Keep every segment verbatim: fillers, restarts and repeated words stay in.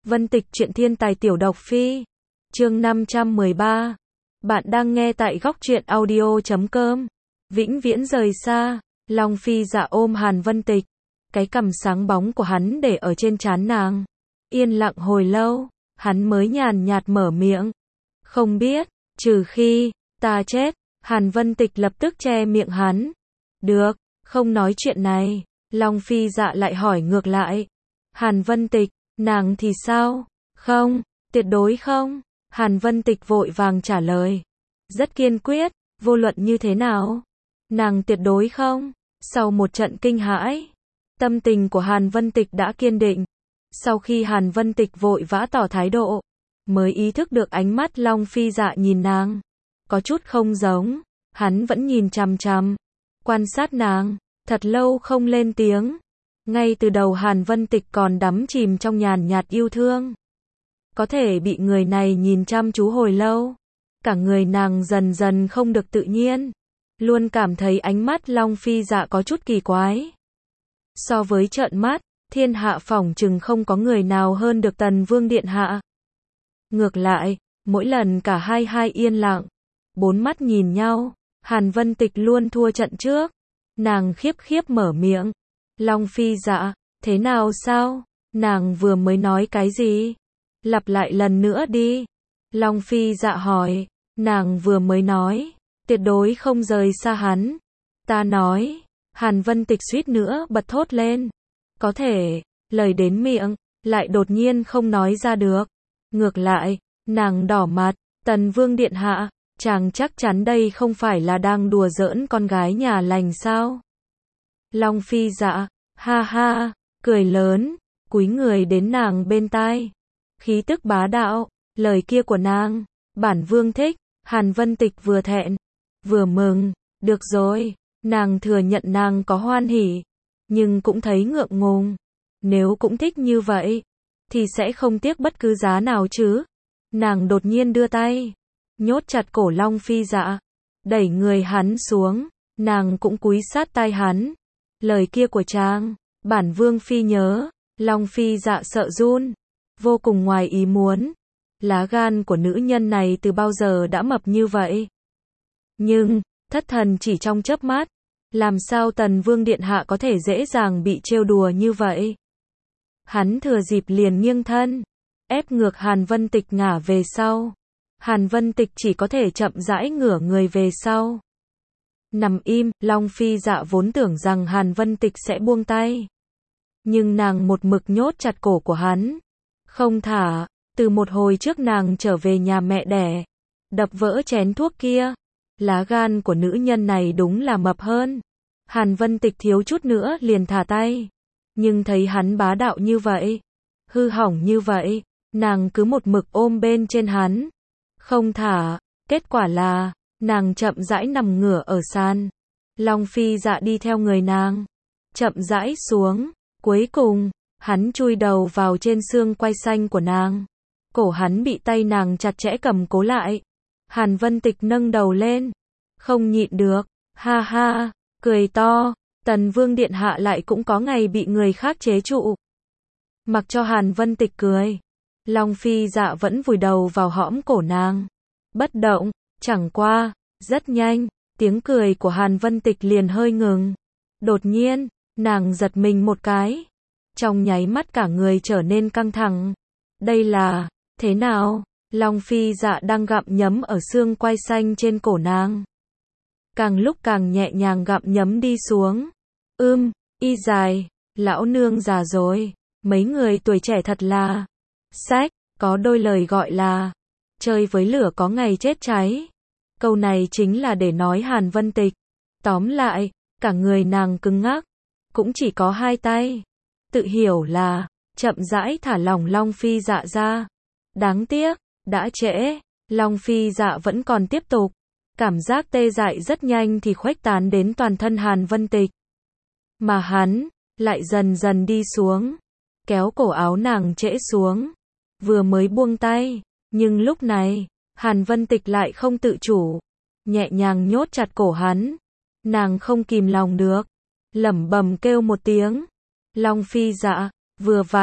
Vân Tịch truyện thiên tài tiểu độc phi. Chương năm trăm mười ba. Bạn đang nghe tại góc truyện audio chấm com. Vĩnh viễn rời xa, Long Phi Dạ ôm Hàn Vân Tịch, cái cằm sáng bóng của hắn để ở trên trán nàng. Yên lặng hồi lâu, hắn mới nhàn nhạt mở miệng. Không biết, trừ khi ta chết. Hàn Vân Tịch lập tức che miệng hắn. Được, không nói chuyện này. Long Phi Dạ lại hỏi ngược lại. Hàn Vân Tịch, nàng thì sao? Không, tuyệt đối không. Hàn Vân Tịch vội vàng trả lời. Rất kiên quyết, vô luận như thế nào? Nàng tuyệt đối không. Sau một trận kinh hãi, tâm tình của Hàn Vân Tịch đã kiên định. Sau khi Hàn Vân Tịch vội vã tỏ thái độ, mới ý thức được ánh mắt Long Phi Dạ nhìn nàng có chút không giống. Hắn vẫn nhìn chằm chằm, quan sát nàng, thật lâu không lên tiếng. Ngay từ đầu Hàn Vân Tịch còn đắm chìm trong nhàn nhạt yêu thương. Có thể bị người này nhìn chăm chú hồi lâu, cả người nàng dần dần không được tự nhiên. Luôn cảm thấy ánh mắt Long Phi Dạ có chút kỳ quái. So với trợn mắt, thiên hạ phỏng chừng không có người nào hơn được Tần Vương Điện Hạ. Ngược lại, mỗi lần cả hai hai yên lặng, bốn mắt nhìn nhau, Hàn Vân Tịch luôn thua trận trước. Nàng khiếp khiếp mở miệng. Long Phi Dạ, thế nào sao? Nàng vừa mới nói cái gì? Lặp lại lần nữa đi. Long Phi Dạ hỏi. Nàng vừa mới nói, tuyệt đối không rời xa hắn. Ta nói. Hàn Vân Tịch suýt nữa bật thốt lên. Có thể, lời đến miệng, lại đột nhiên không nói ra được. Ngược lại, nàng đỏ mặt. Tần Vương Điện Hạ, chàng chắc chắn đây không phải là đang đùa giỡn con gái nhà lành sao? Long Phi Dạ, ha ha, cười lớn, cúi người đến nàng bên tai. Khí tức bá đạo, lời kia của nàng, bản vương thích. Hàn Vân Tịch vừa thẹn, vừa mừng. Được rồi, nàng thừa nhận nàng có hoan hỉ, nhưng cũng thấy ngượng ngùng. Nếu cũng thích như vậy, thì sẽ không tiếc bất cứ giá nào chứ. Nàng đột nhiên đưa tay, nhốt chặt cổ Long Phi Dạ, đẩy người hắn xuống. Nàng cũng cúi sát tai hắn. Lời kia của chàng, bản vương phi nhớ. Long Phi Dạ sợ run, vô cùng ngoài ý muốn. Lá gan của nữ nhân này từ bao giờ đã mập như vậy? Nhưng, thất thần chỉ trong chớp mắt. Làm sao Tần Vương Điện Hạ có thể dễ dàng bị trêu đùa như vậy? Hắn thừa dịp liền nghiêng thân, ép ngược Hàn Vân Tịch ngả về sau. Hàn Vân Tịch chỉ có thể chậm rãi ngửa người về sau. Nằm im, Long Phi Dạ vốn tưởng rằng Hàn Vân Tịch sẽ buông tay. Nhưng nàng một mực nhốt chặt cổ của hắn, không thả. Từ một hồi trước nàng trở về nhà mẹ đẻ, đập vỡ chén thuốc kia. Lá gan của nữ nhân này đúng là mập hơn. Hàn Vân Tịch thiếu chút nữa liền thả tay. Nhưng thấy hắn bá đạo như vậy, hư hỏng như vậy, nàng cứ một mực ôm bên trên hắn, không thả. Kết quả là, nàng chậm rãi nằm ngửa ở sàn. Long Phi Dạ đi theo người nàng, chậm rãi xuống. Cuối cùng, hắn chui đầu vào trên xương quai xanh của nàng. Cổ hắn bị tay nàng chặt chẽ cầm cố lại. Hàn Vân Tịch nâng đầu lên, không nhịn được, ha ha, cười to. Tần Vương Điện Hạ lại cũng có ngày bị người khác chế trụ. Mặc cho Hàn Vân Tịch cười, Long Phi Dạ vẫn vùi đầu vào hõm cổ nàng, bất động. Chẳng qua, rất nhanh, tiếng cười của Hàn Vân Tịch liền hơi ngừng. Đột nhiên, nàng giật mình một cái. Trong nháy mắt cả người trở nên căng thẳng. Đây là, thế nào? Long Phi Dạ đang gặm nhấm ở xương quai xanh trên cổ nàng. Càng lúc càng nhẹ nhàng gặm nhấm đi xuống. Ưm, y dài, lão nương già rồi. Mấy người tuổi trẻ thật là. Sách, có đôi lời gọi là, chơi với lửa có ngày chết cháy. Câu này chính là để nói Hàn Vân Tịch. Tóm lại, cả người nàng cứng ngắc, cũng chỉ có hai tay. Tự hiểu là, chậm rãi thả lỏng Long Phi Dạ ra. Đáng tiếc, đã trễ. Long Phi Dạ vẫn còn tiếp tục. Cảm giác tê dại rất nhanh thì khuếch tán đến toàn thân Hàn Vân Tịch. Mà hắn, lại dần dần đi xuống, kéo cổ áo nàng trễ xuống. Vừa mới buông tay, nhưng lúc này, Hàn Vân Tịch lại không tự chủ, nhẹ nhàng nhốt chặt cổ hắn. Nàng không kìm lòng được, lẩm bẩm kêu một tiếng. Long Phi Dạ, vừa vặn,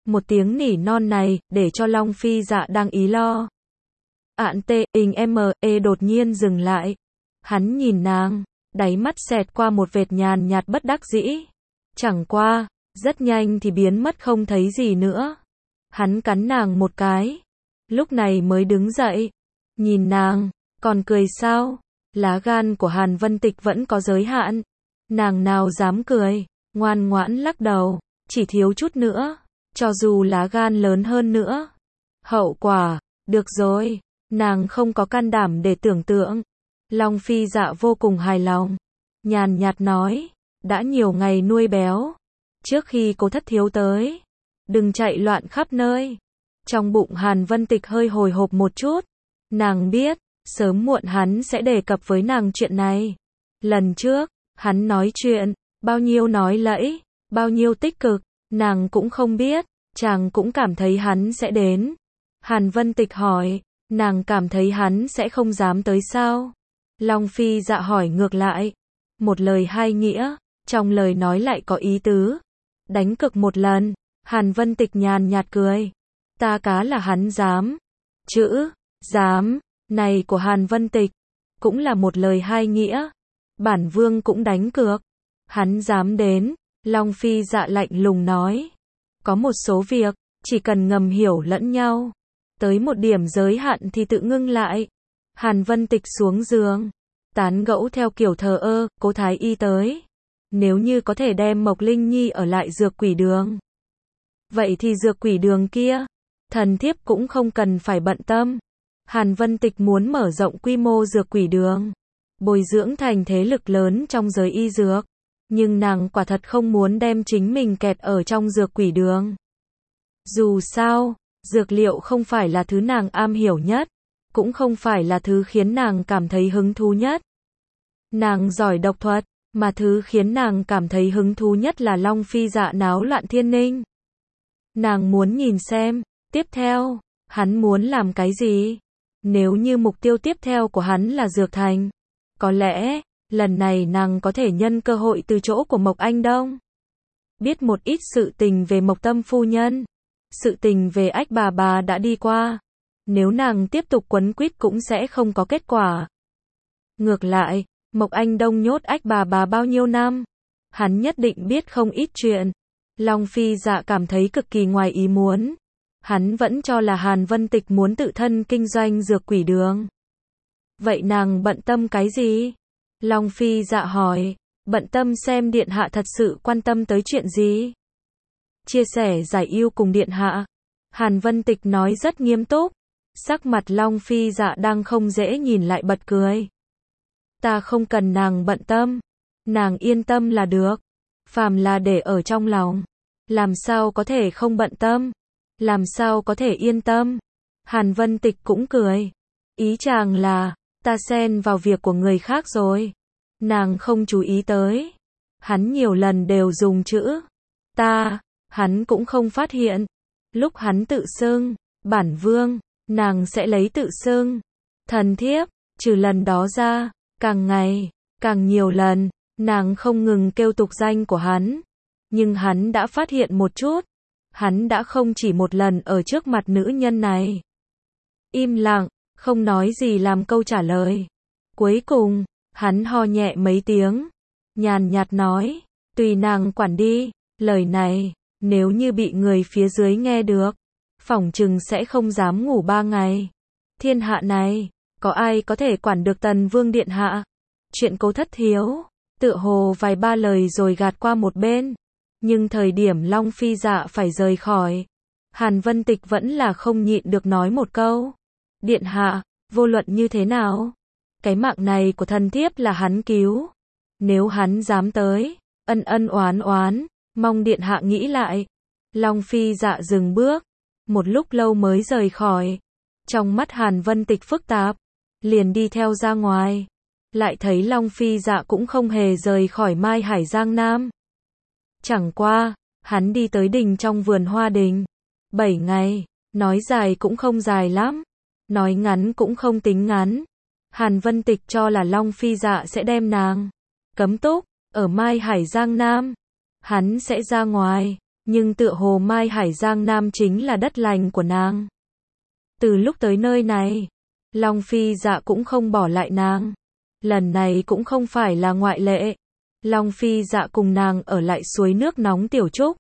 Một tiếng nỉ non này, để cho Long Phi Dạ đang ý lo. Ạn tê, ình em, e đột nhiên dừng lại. Hắn nhìn nàng, đáy mắt xẹt qua một vệt nhàn nhạt bất đắc dĩ. Chẳng qua, rất nhanh thì biến mất không thấy gì nữa. Hắn cắn nàng một cái. Lúc này mới đứng dậy. Nhìn nàng, còn cười sao? Lá gan của Hàn Vân Tịch vẫn có giới hạn. Nàng nào dám cười, ngoan ngoãn lắc đầu, chỉ thiếu chút nữa. Cho dù lá gan lớn hơn nữa. Hậu quả, được rồi, nàng không có can đảm để tưởng tượng. Long Phi Dạ vô cùng hài lòng. Nhàn nhạt nói, đã nhiều ngày nuôi béo. Trước khi Cố Thất Thiếu tới, đừng chạy loạn khắp nơi. Trong bụng Hàn Vân Tịch hơi hồi hộp một chút. Nàng biết, sớm muộn hắn sẽ đề cập với nàng chuyện này. Lần trước, hắn nói chuyện, bao nhiêu nói lẫy, bao nhiêu tích cực, nàng cũng không biết, chàng cũng cảm thấy hắn sẽ đến. Hàn Vân Tịch hỏi, nàng cảm thấy hắn sẽ không dám tới sao? Long Phi Dạ hỏi ngược lại. Một lời hai nghĩa, trong lời nói lại có ý tứ. Đánh cực một lần, Hàn Vân Tịch nhàn nhạt cười. Ta cá là hắn dám. Chữ, dám, này của Hàn Vân Tịch, cũng là một lời hai nghĩa. Bản vương cũng đánh cược. Hắn dám đến, Long Phi Dạ lạnh lùng nói. Có một số việc, chỉ cần ngầm hiểu lẫn nhau. Tới một điểm giới hạn thì tự ngưng lại. Hàn Vân Tịch xuống giường. Tán gẫu theo kiểu thờ ơ, Cố Thái Y tới. Nếu như có thể đem Mộc Linh Nhi ở lại dược quỷ đường. Vậy thì dược quỷ đường kia, thần thiếp cũng không cần phải bận tâm. Hàn Vân Tịch muốn mở rộng quy mô dược quỷ đường. Bồi dưỡng thành thế lực lớn trong giới y dược. Nhưng nàng quả thật không muốn đem chính mình kẹt ở trong dược quỷ đường. Dù sao, dược liệu không phải là thứ nàng am hiểu nhất. Cũng không phải là thứ khiến nàng cảm thấy hứng thú nhất. Nàng giỏi độc thuật, mà thứ khiến nàng cảm thấy hứng thú nhất là Long Phi Dạ náo loạn thiên ninh. Nàng muốn nhìn xem, tiếp theo, hắn muốn làm cái gì? Nếu như mục tiêu tiếp theo của hắn là Dược Thành, có lẽ, lần này nàng có thể nhân cơ hội từ chỗ của Mộc Anh Đông. Biết một ít sự tình về Mộc Tâm phu nhân, sự tình về Ách bà bà đã đi qua. Nếu nàng tiếp tục quấn quýt cũng sẽ không có kết quả. Ngược lại, Mộc Anh Đông nhốt Ách bà bà bao nhiêu năm, hắn nhất định biết không ít chuyện. Long Phi Dạ cảm thấy cực kỳ ngoài ý muốn. Hắn vẫn cho là Hàn Vân Tịch muốn tự thân kinh doanh dược quỷ đường. Vậy nàng bận tâm cái gì? Long Phi Dạ hỏi, bận tâm xem điện hạ thật sự quan tâm tới chuyện gì? Chia sẻ giải ưu cùng điện hạ. Hàn Vân Tịch nói rất nghiêm túc. Sắc mặt Long Phi Dạ đang không dễ nhìn lại bật cười. Ta không cần nàng bận tâm. Nàng yên tâm là được. Phàm là để ở trong lòng. Làm sao có thể không bận tâm? Làm sao có thể yên tâm? Hàn Vân Tịch cũng cười. Ý chàng là, ta xen vào việc của người khác rồi. Nàng không chú ý tới. Hắn nhiều lần đều dùng chữ ta, hắn cũng không phát hiện. Lúc hắn tự xưng, bản vương, nàng sẽ lấy tự xưng thần thiếp, trừ lần đó ra, càng ngày, càng nhiều lần, nàng không ngừng kêu tục danh của hắn. Nhưng hắn đã phát hiện một chút. Hắn đã không chỉ một lần ở trước mặt nữ nhân này. Im lặng, không nói gì làm câu trả lời. Cuối cùng, hắn ho nhẹ mấy tiếng. Nhàn nhạt nói, tùy nàng quản đi. Lời này, nếu như bị người phía dưới nghe được, phỏng chừng sẽ không dám ngủ ba ngày. Thiên hạ này, có ai có thể quản được Tần Vương điện hạ? Chuyện Cố Thất Thiếu, tựa hồ vài ba lời rồi gạt qua một bên. Nhưng thời điểm Long Phi Dạ phải rời khỏi, Hàn Vân Tịch vẫn là không nhịn được nói một câu. Điện hạ, vô luận như thế nào? Cái mạng này của thần thiếp là hắn cứu. Nếu hắn dám tới, ân ân oán oán, mong điện hạ nghĩ lại. Long Phi Dạ dừng bước, một lúc lâu mới rời khỏi. Trong mắt Hàn Vân Tịch phức tạp, liền đi theo ra ngoài. Lại thấy Long Phi Dạ cũng không hề rời khỏi Mai Hải Giang Nam. Chẳng qua, hắn đi tới đình trong vườn hoa đình. Bảy ngày, nói dài cũng không dài lắm, nói ngắn cũng không tính ngắn. Hàn Vân Tịch cho là Long Phi Dạ sẽ đem nàng cấm túc ở Mai Hải Giang Nam. Hắn sẽ ra ngoài, nhưng tựa hồ Mai Hải Giang Nam chính là đất lành của nàng. Từ lúc tới nơi này, Long Phi Dạ cũng không bỏ lại nàng. Lần này cũng không phải là ngoại lệ. Long Phi Dạ cùng nàng ở lại suối nước nóng Tiểu Trúc.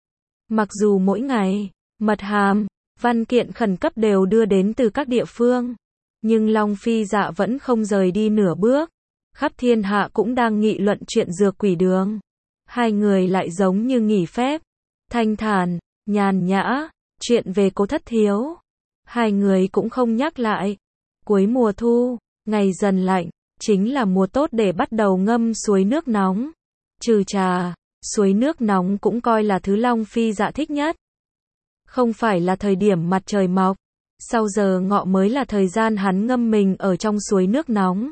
Mặc dù mỗi ngày, mật hàm, văn kiện khẩn cấp đều đưa đến từ các địa phương, nhưng Long Phi Dạ vẫn không rời đi nửa bước. Khắp thiên hạ cũng đang nghị luận chuyện dược quỷ đường. Hai người lại giống như nghỉ phép, thanh thản, nhàn nhã, chuyện về Cố Thất Thiếu. Hai người cũng không nhắc lại. Cuối mùa thu, ngày dần lạnh, chính là mùa tốt để bắt đầu ngâm suối nước nóng. Trừ trà, suối nước nóng cũng coi là thứ Long Phi Dạ thích nhất. Không phải là thời điểm mặt trời mọc, sau giờ ngọ mới là thời gian hắn ngâm mình ở trong suối nước nóng.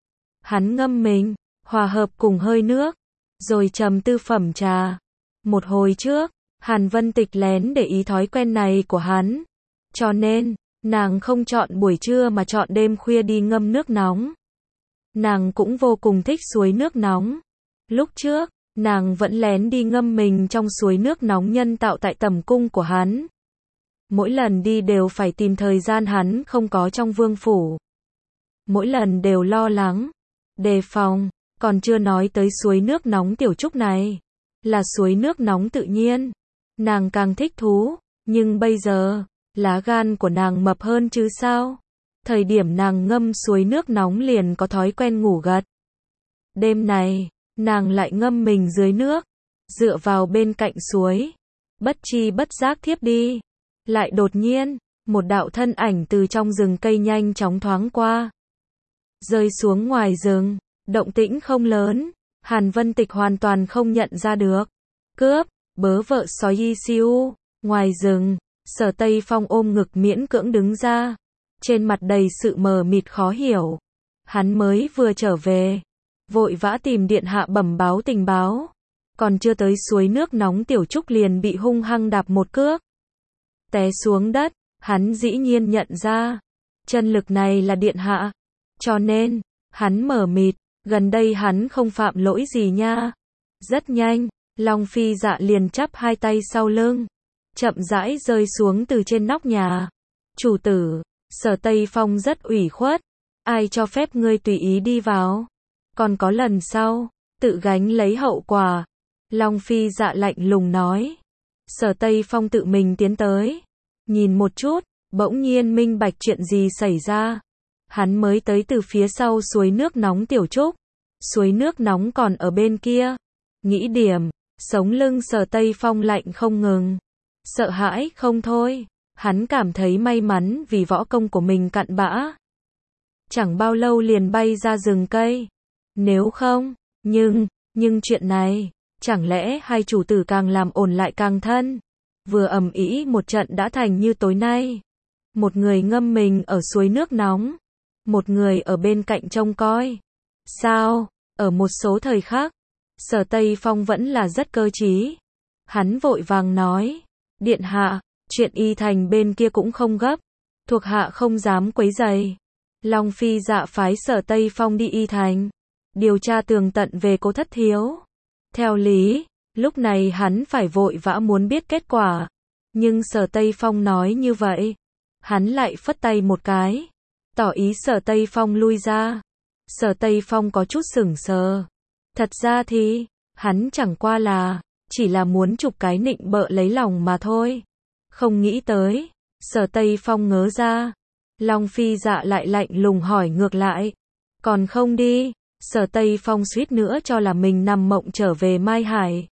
Hắn ngâm mình, hòa hợp cùng hơi nước, rồi trầm tư phẩm trà. Một hồi trước, Hàn Vân Tịch lén để ý thói quen này của hắn. Cho nên, nàng không chọn buổi trưa mà chọn đêm khuya đi ngâm nước nóng. Nàng cũng vô cùng thích suối nước nóng. Lúc trước, nàng vẫn lén đi ngâm mình trong suối nước nóng nhân tạo tại tẩm cung của hắn. Mỗi lần đi đều phải tìm thời gian hắn không có trong vương phủ. Mỗi lần đều lo lắng, đề phòng, còn chưa nói tới suối nước nóng Tiểu Trúc này. Là suối nước nóng tự nhiên. Nàng càng thích thú, nhưng bây giờ, lá gan của nàng mập hơn chứ sao. Thời điểm nàng ngâm suối nước nóng liền có thói quen ngủ gật. Đêm này, nàng lại ngâm mình dưới nước, dựa vào bên cạnh suối, bất chi bất giác thiếp đi. Lại đột nhiên, một đạo thân ảnh từ trong rừng cây nhanh chóng thoáng qua, rơi xuống ngoài rừng. Động tĩnh không lớn, Hàn Vân Tịch hoàn toàn không nhận ra được. Cướp, bớ vợ sói y siu. Ngoài rừng, Sở Tây Phong ôm ngực miễn cưỡng đứng ra, trên mặt đầy sự mờ mịt khó hiểu. Hắn mới vừa trở về, vội vã tìm điện hạ bẩm báo tình báo, còn chưa tới suối nước nóng Tiểu Trúc liền bị hung hăng đạp một cước, té xuống đất. Hắn dĩ nhiên nhận ra, chân lực này là điện hạ, cho nên, hắn mờ mịt, gần đây hắn không phạm lỗi gì nha. Rất nhanh, Long Phi Dạ liền chắp hai tay sau lưng, chậm rãi rơi xuống từ trên nóc nhà. Chủ tử, Sở Tây Phong rất ủy khuất, ai cho phép ngươi tùy ý đi vào, còn có lần sau, tự gánh lấy hậu quả. Long Phi Dạ lạnh lùng nói. Sở Tây Phong tự mình tiến tới, nhìn một chút, bỗng nhiên minh bạch chuyện gì xảy ra. Hắn mới tới từ phía sau suối nước nóng Tiểu Trúc, suối nước nóng còn ở bên kia. Nghĩ điểm, sống lưng Sở Tây Phong lạnh không ngừng, sợ hãi không thôi. Hắn cảm thấy may mắn vì võ công của mình cặn bã, chẳng bao lâu liền bay ra rừng cây. Nếu không, nhưng, nhưng chuyện này, chẳng lẽ hai chủ tử càng làm ồn lại càng thân. Vừa ầm ĩ một trận đã thành như tối nay. Một người ngâm mình ở suối nước nóng, một người ở bên cạnh trông coi. Sao, ở một số thời khác, Sở Tây Phong vẫn là rất cơ trí. Hắn vội vàng nói, điện hạ, chuyện y thành bên kia cũng không gấp, thuộc hạ không dám quấy rầy. Long Phi Dạ phái Sở Tây Phong đi y thành, điều tra tường tận về Cố Thất Thiếu. Theo lý, lúc này hắn phải vội vã muốn biết kết quả, nhưng Sở Tây Phong nói như vậy, hắn lại phất tay một cái, tỏ ý Sở Tây Phong lui ra. Sở Tây Phong có chút sửng sờ. Thật ra thì, hắn chẳng qua là, chỉ là muốn chụp cái nịnh bợ lấy lòng mà thôi. Không nghĩ tới, Sở Tây Phong ngớ ra. Long Phi Dạ lại lạnh lùng hỏi ngược lại, còn không đi. Sở Tây Phong suýt nữa cho là mình nằm mộng trở về Mai Hải.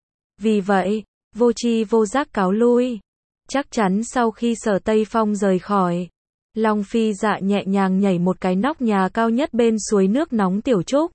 Vì vậy, vô tri vô giác cáo lui. Chắc chắn sau khi Sở Tây Phong rời khỏi, Long Phi Dạ nhẹ nhàng nhảy một cái nóc nhà cao nhất bên suối nước nóng Tiểu Trúc.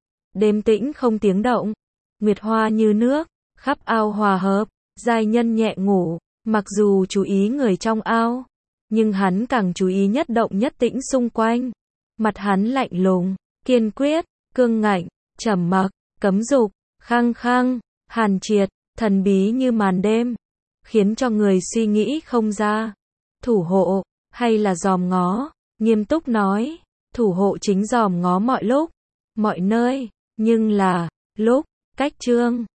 Đêm tĩnh không tiếng động, nguyệt hoa như nước, khắp ao hòa hợp, giai nhân nhẹ ngủ. Mặc dù chú ý người trong ao, nhưng hắn càng chú ý nhất động nhất tĩnh xung quanh. Mặt hắn lạnh lùng, kiên quyết, cương ngạnh, trầm mặc, cấm dục, khăng khăng, hàn triệt, thần bí như màn đêm, khiến cho người suy nghĩ không ra. Thủ hộ, hay là dòm ngó? Nghiêm túc nói, thủ hộ chính dòm ngó mọi lúc, mọi nơi, nhưng là, lúc, cách chương.